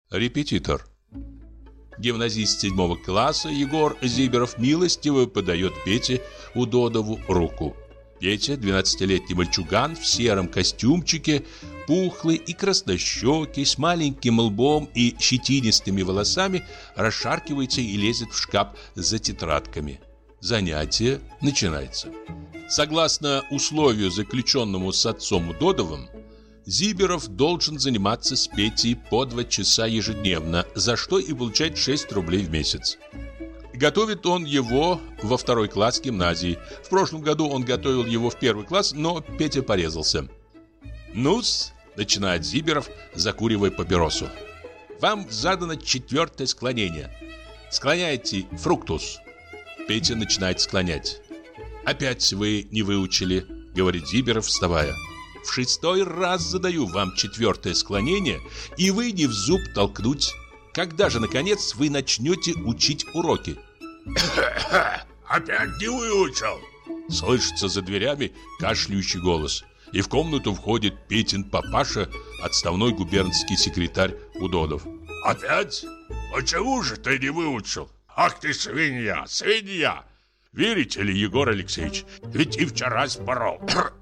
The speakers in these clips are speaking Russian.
Репетитор. Гимназист 7 класса Егор Зиберов милостиво подает Пете Удодову руку. Петя, 12-летний мальчуган в сером костюмчике, пухлый и краснощекий, с маленьким лбом и щетинистыми волосами, расшаркивается и лезет в шкаф за тетрадками. Занятие начинается. Согласно условию, заключенному с отцом Удодовым, Зиберов должен заниматься с Петей по 2 часа ежедневно, за что и получать 6 рублей в месяц. Готовит он его во 2 класс гимназии. В прошлом году он готовил его в 1 класс, но Петя порезался. «Ну-с», — начинает Зиберов, закуривая папиросу. «Вам задано 4-е склонение. Склоняйте фруктус». Петя начинает склонять. «Опять вы не выучили», — говорит Зиберов, вставая. «В 6-й раз задаю вам 4-е склонение, и вы не в зуб толкнуть. Когда же, наконец, вы начнете учить уроки?» «Опять не выучил!» Слышится за дверями кашляющий голос. И в комнату входит Петин папаша, отставной губернский секретарь Удодов. «Опять? Почему же ты не выучил? Ах ты свинья, свинья! Верите ли, Егор Алексеевич, ведь и вчера спорол!»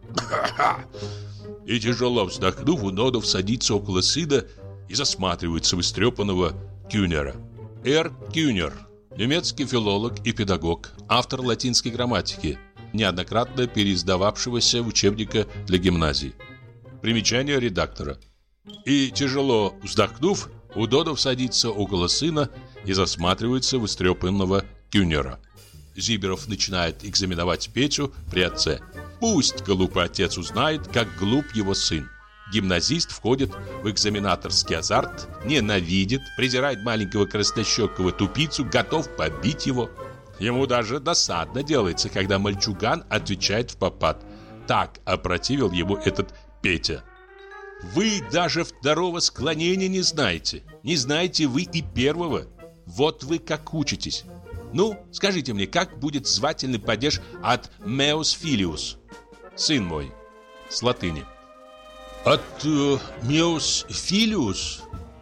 И тяжело вздохнув, Удодов садится около сына и засматривается в истрепанного Кюнера. Р. Кюнер, немецкий филолог и педагог, автор латинской грамматики, неоднократно переиздававшегося в учебника для гимназий. Примечание редактора. И тяжело вздохнув, Удодов садится около сына и засматривается в истрепанного Кюнера. Зиберов начинает экзаменовать Петю при отце. Пусть глупый отец узнает, как глуп его сын. Гимназист входит в экзаменаторский азарт, ненавидит, презирает маленького краснощекого тупицу, готов побить его. Ему даже досадно делается, когда мальчуган отвечает в попад. Так опротивил ему этот Петя. Вы даже 2-го склонения не знаете. Не знаете вы и 1-го. Вот вы как учитесь. Ну, скажите мне, как будет звательный падеж от meus filius? Сын мой. С латыни. От meus filius?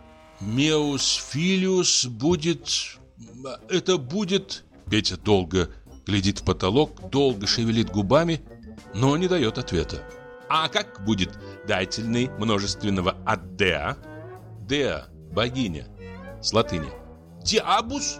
Meus filius будет... Это будет... Петя долго глядит в потолок, долго шевелит губами, но не дает ответа. А как будет дательный множественного от Деа? Деа, богиня. С латыни. Диабус?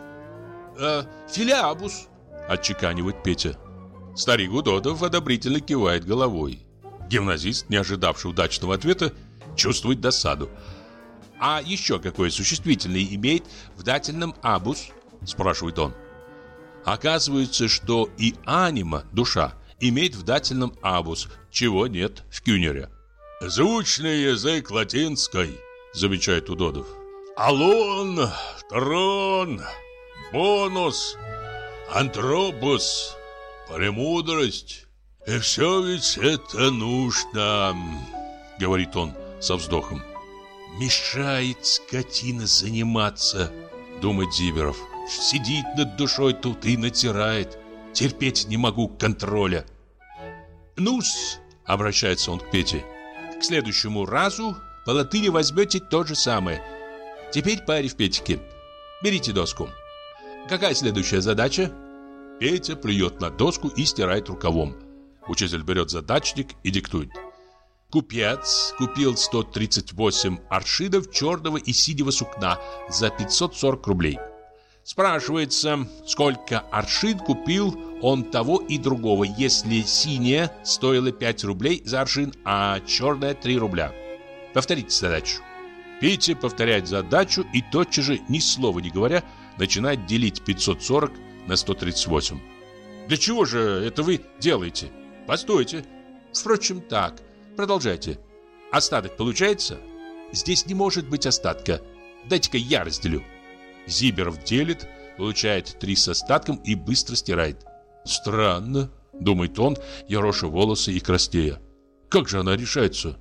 Филиабус, отчеканивает Петя. Старик Удодов одобрительно кивает головой. Гимназист, не ожидавший удачного ответа, чувствует досаду. А еще какое существительное имеет в дательном абус? Спрашивает он. Оказывается, что и анима, душа, имеет в дательном абус, чего нет в Кюнере. «Звучный язык латинской», замечает Удодов. «Алон, трон, бонус, антропус, премудрость. И все ведь это нужно», говорит он со вздохом. «Мешает скотина заниматься», думает Зиберов. «Сидит над душой тут и натирает. Терпеть не могу контроля». «Ну-с», обращается он к Пете, «к следующему разу по латыни возьмете то же самое. Теперь по арифметике. Берите доску. Какая следующая задача?» Петя плюет на доску и стирает рукавом. Учитель берет задачник и диктует. Купец купил 138 аршинов черного и синего сукна за 540 рублей. Спрашивается, сколько аршин купил он того и другого, если синее стоило 5 рублей за аршин, а черное 3 рубля. Повторите задачу. Петя повторяет задачу и тотчас же, ни слова не говоря, начинает делить 540 на 138. Для чего же это вы делаете? Постойте. Впрочем, так. Продолжайте. Остаток получается? Здесь не может быть остатка. Дайте-ка я разделю. Зиберов делит, получает 3 с остатком и быстро стирает. Странно, думает он, ероша волосы и краснея. Как же она решается?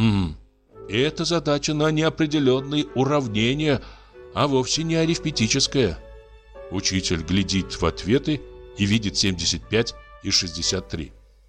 Это задача на неопределенные уравнения, а вовсе не арифметическая. Учитель глядит в ответы и видит 75 и 63.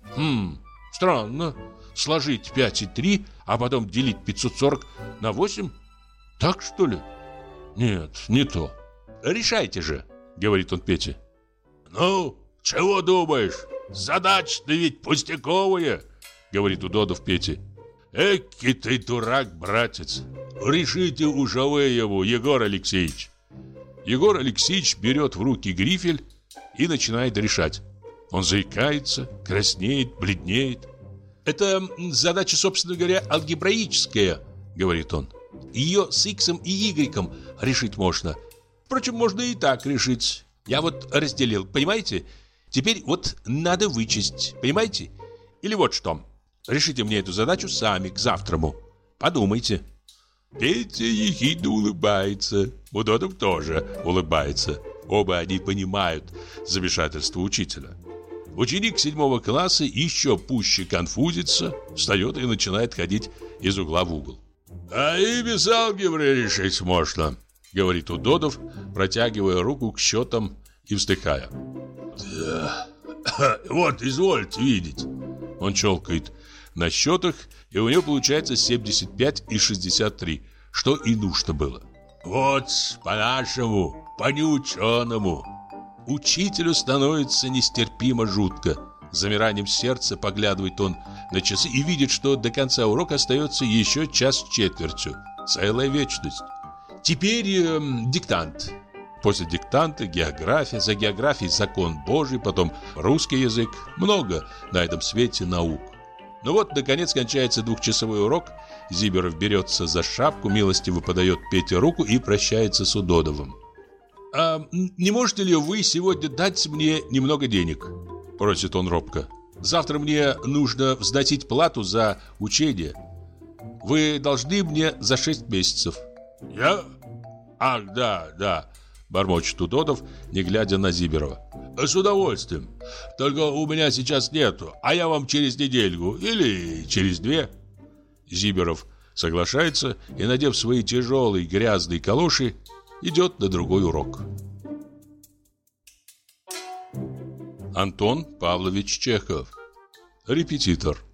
Странно. Сложить 5 и 3, а потом делить 540 на 8? Так что ли? Нет, не то. Решайте же, говорит он Пете. Ну, чего думаешь? Задача-то ведь пустяковая, говорит Удодов Пете. Эки ты дурак, братец. Решите уж вы его, Егор Алексеевич. Егор Алексеевич берет в руки грифель и начинает решать. Он заикается, краснеет, бледнеет. Это задача, собственно говоря, алгебраическая, говорит он. Ее с иксом и игреком решить можно. Впрочем, можно и так решить. Я вот разделил, понимаете? Теперь вот надо вычесть, понимаете? Или вот что. Решите мне эту задачу сами к завтраму. Подумайте. Петя ехидно улыбается. Удодов тоже улыбается. Оба они понимают замешательство учителя. Ученик 7 класса еще пуще конфузится, встает и начинает ходить из угла в угол. А и без алгебры решить можно, говорит Удодов, протягивая руку к счетам и вздыхая. Да, вот извольте видеть. Он щелкает на счетах, и у него получается 75 и 63, что и нужно было. Вот по-нашему, по-неученому. Учителю становится нестерпимо жутко. С замиранием сердца поглядывает он на часы и видит, что до конца урока остается еще час с четвертью. Целая вечность. Теперь диктант. После диктанта география, за географией закон Божий, потом русский язык. Много на этом свете наук. Ну вот, наконец, кончается 2-часовой урок. Зиберов берется за шапку, милостиво подает Пете руку и прощается с Удодовым. «А не можете ли вы сегодня дать мне немного денег?» – просит он робко. «Завтра мне нужно взносить плату за учение. Вы должны мне за 6 месяцев». «Я? Ах, да», – бормочет Удодов, не глядя на Зиберова. «С удовольствием. Только у меня сейчас нету, а я вам через недельку или через 2». Зиберов соглашается и, надев свои тяжелые грязные калоши, идет на другой урок. Антон Павлович Чехов. Репетитор.